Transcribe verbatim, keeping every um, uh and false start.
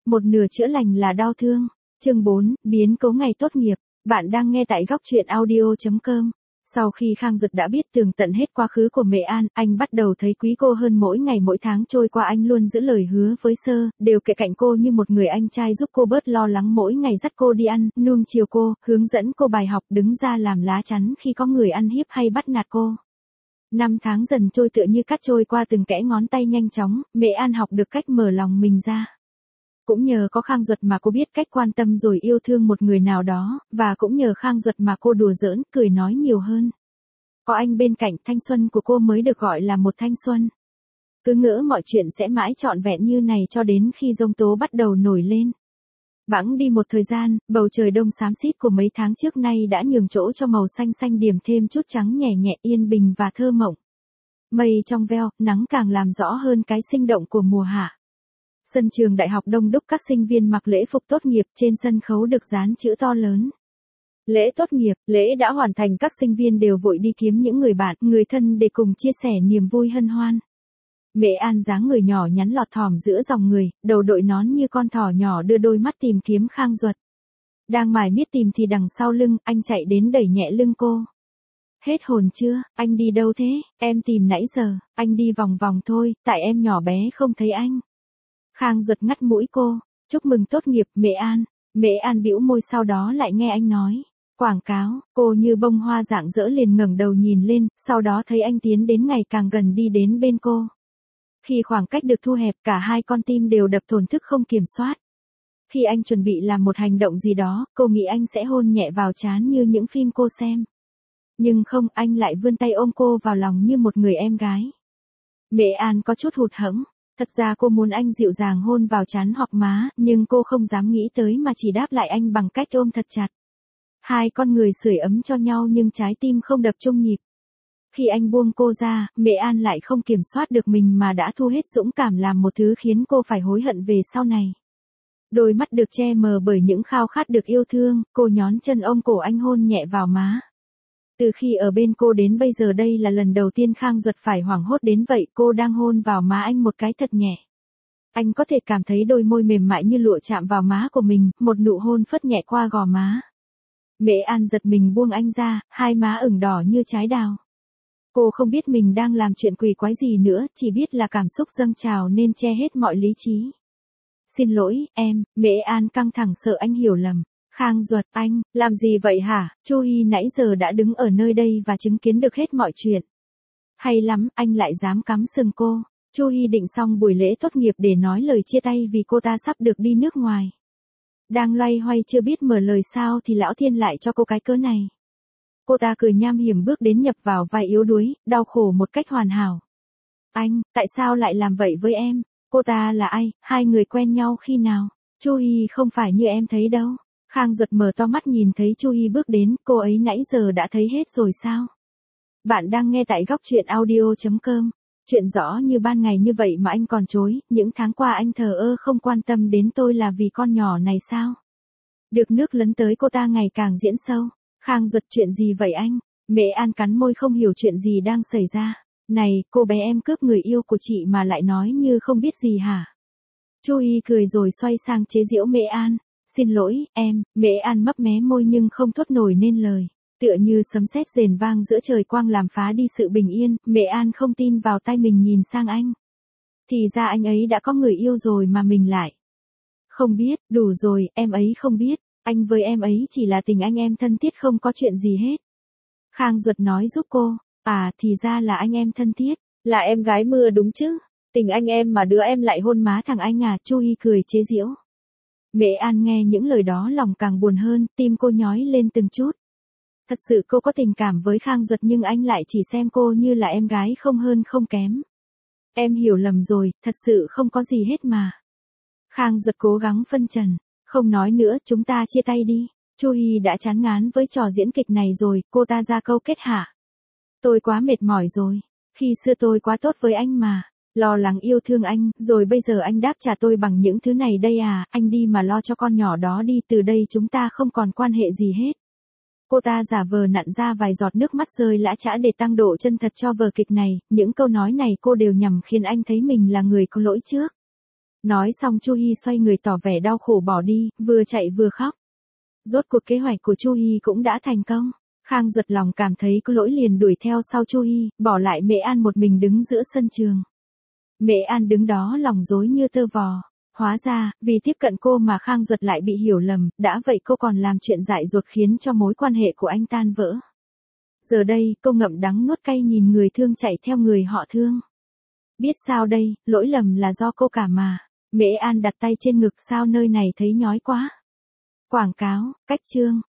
một nửa chữa lành là đau thương. Chương bốn, biến cố ngày tốt nghiệp. Bạn đang nghe tại góc truyện audio chấm com. Sau khi Khang Duật đã biết tường tận hết quá khứ của Mễ An, anh bắt đầu thấy quý cô hơn mỗi ngày mỗi tháng trôi qua. Anh luôn giữ lời hứa với Sơ, đều kề cạnh cô như một người anh trai giúp cô bớt lo lắng, mỗi ngày dắt cô đi ăn, nuông chiều cô, hướng dẫn cô bài học, đứng ra làm lá chắn khi có người ăn hiếp hay bắt nạt cô. Năm tháng dần trôi tựa như cắt trôi qua từng kẽ ngón tay nhanh chóng, Mễ An học được cách mở lòng mình ra. Cũng nhờ có Khang Duật mà cô biết cách quan tâm rồi yêu thương một người nào đó, và cũng nhờ Khang Duật mà cô đùa giỡn, cười nói nhiều hơn. Có anh bên cạnh, thanh xuân của cô mới được gọi là một thanh xuân. Cứ ngỡ mọi chuyện sẽ mãi trọn vẹn như này cho đến khi giông tố bắt đầu nổi lên. Bẵng đi một thời gian, bầu trời đông xám xít của mấy tháng trước nay đã nhường chỗ cho màu xanh xanh điểm thêm chút trắng nhẹ nhẹ, yên bình và thơ mộng. Mây trong veo, nắng càng làm rõ hơn cái sinh động của mùa hạ. Sân trường đại học đông đúc, các sinh viên mặc lễ phục tốt nghiệp, trên sân khấu được dán chữ to lớn. Lễ tốt nghiệp, lễ đã hoàn thành, các sinh viên đều vội đi kiếm những người bạn, người thân để cùng chia sẻ niềm vui hân hoan. Mễ An dáng người nhỏ nhắn lọt thỏm giữa dòng người, đầu đội nón như con thỏ nhỏ, đưa đôi mắt tìm kiếm Khang Duật. Đang mải miết tìm thì đằng sau lưng, anh chạy đến đẩy nhẹ lưng cô. Hết hồn chưa, anh đi đâu thế? Em tìm nãy giờ, anh đi vòng vòng thôi, tại em nhỏ bé không thấy anh. Khang Duật ngắt mũi cô, chúc mừng tốt nghiệp, Mễ An. Mễ An bĩu môi, sau đó lại nghe anh nói. Quảng cáo, cô như bông hoa rạng rỡ liền ngẩng đầu nhìn lên, sau đó thấy anh tiến đến ngày càng gần, đi đến bên cô. Khi khoảng cách được thu hẹp, cả hai con tim đều đập thổn thức không kiểm soát. Khi anh chuẩn bị làm một hành động gì đó, cô nghĩ anh sẽ hôn nhẹ vào trán như những phim cô xem. Nhưng không, anh lại vươn tay ôm cô vào lòng như một người em gái. Mễ An có chút hụt hẫng. Thật ra cô muốn anh dịu dàng hôn vào trán hoặc má, nhưng cô không dám nghĩ tới mà chỉ đáp lại anh bằng cách ôm thật chặt. Hai con người sưởi ấm cho nhau nhưng trái tim không đập chung nhịp. Khi anh buông cô ra, Mễ An lại không kiểm soát được mình mà đã thu hết dũng cảm làm một thứ khiến cô phải hối hận về sau này. Đôi mắt được che mờ bởi những khao khát được yêu thương, cô nhón chân ôm cổ anh, hôn nhẹ vào má. Từ khi ở bên cô đến bây giờ đây là lần đầu tiên Khang Duật phải hoảng hốt đến vậy. Cô đang hôn vào má anh một cái thật nhẹ. Anh có thể cảm thấy đôi môi mềm mại như lụa chạm vào má của mình, một nụ hôn phất nhẹ qua gò má. Mễ An giật mình buông anh ra, hai má ửng đỏ như trái đào. Cô không biết mình đang làm chuyện quỷ quái gì nữa, chỉ biết là cảm xúc dâng trào nên che hết mọi lý trí. Xin lỗi, em. Mễ An căng thẳng sợ anh hiểu lầm. Khang Duật, anh, làm gì vậy hả? Chu Hi nãy giờ đã đứng ở nơi đây và chứng kiến được hết mọi chuyện. Hay lắm, anh lại dám cắm sừng cô. Chu Hi định xong buổi lễ tốt nghiệp để nói lời chia tay vì cô ta sắp được đi nước ngoài. Đang loay hoay chưa biết mở lời sao thì Lão Thiên lại cho cô cái cớ này. Cô ta cười nham hiểm bước đến nhập vào vai yếu đuối, đau khổ một cách hoàn hảo. Anh, tại sao lại làm vậy với em? Cô ta là ai? Hai người quen nhau khi nào? Chu Hi không phải như em thấy đâu. Khang Duật mở to mắt nhìn thấy Chu Hi bước đến, cô ấy nãy giờ đã thấy hết rồi sao? Bạn đang nghe tại góc truyện audio chấm com. Chuyện rõ như ban ngày như vậy mà anh còn chối, những tháng qua anh thờ ơ không quan tâm đến tôi là vì con nhỏ này sao? Được nước lấn tới, cô ta ngày càng diễn sâu. Khang Duật, chuyện gì vậy anh? Mễ An cắn môi không hiểu chuyện gì đang xảy ra. Này, cô bé, em cướp người yêu của chị mà lại nói như không biết gì hả? Chu Hi cười rồi xoay sang chế giễu Mễ An. Xin lỗi, em. Mễ An mấp mé môi nhưng không thốt nổi nên lời. Tựa như sấm sét rền vang giữa trời quang làm phá đi sự bình yên, Mễ An không tin vào tay mình, nhìn sang anh. Thì ra anh ấy đã có người yêu rồi mà mình lại không biết. Đủ rồi, em ấy không biết. Anh với em ấy chỉ là tình anh em thân thiết, không có chuyện gì hết. Khang Duật nói giúp cô. À, thì ra là anh em thân thiết. Là em gái mưa đúng chứ? Tình anh em mà đứa em lại hôn má thằng anh à? Chu Hi cười chế giễu. Mễ An nghe những lời đó lòng càng buồn hơn, tim cô nhói lên từng chút. Thật sự cô có tình cảm với Khang Duật nhưng anh lại chỉ xem cô như là em gái, không hơn không kém. Em hiểu lầm rồi, thật sự không có gì hết mà. Khang Duật cố gắng phân trần. Không nói nữa, chúng ta chia tay đi. Chu Hi đã chán ngán với trò diễn kịch này rồi, cô ta ra câu kết hả? Tôi quá mệt mỏi rồi. Khi xưa tôi quá tốt với anh mà. Lo lắng yêu thương anh, rồi bây giờ anh đáp trả tôi bằng những thứ này đây à? Anh đi mà lo cho con nhỏ đó đi, từ đây chúng ta không còn quan hệ gì hết. Cô ta giả vờ nặn ra vài giọt nước mắt rơi lã chã để tăng độ chân thật cho vở kịch này, những câu nói này cô đều nhằm khiến anh thấy mình là người có lỗi trước. Nói xong Chu Hi xoay người tỏ vẻ đau khổ bỏ đi, vừa chạy vừa khóc. Rốt cuộc kế hoạch của Chu Hi cũng đã thành công. Khang Duật lòng cảm thấy có lỗi liền đuổi theo sau Chu Hi, bỏ lại Mễ An một mình đứng giữa sân trường. Mễ An đứng đó lòng rối như tơ vò. Hóa ra, vì tiếp cận cô mà Khang Duật lại bị hiểu lầm, đã vậy cô còn làm chuyện dại dột khiến cho mối quan hệ của anh tan vỡ. Giờ đây, cô ngậm đắng nuốt cay nhìn người thương chạy theo người họ thương. Biết sao đây, lỗi lầm là do cô cả mà. Mễ An đặt tay trên ngực, sao nơi này thấy nhói quá. Quảng cáo, cách chương.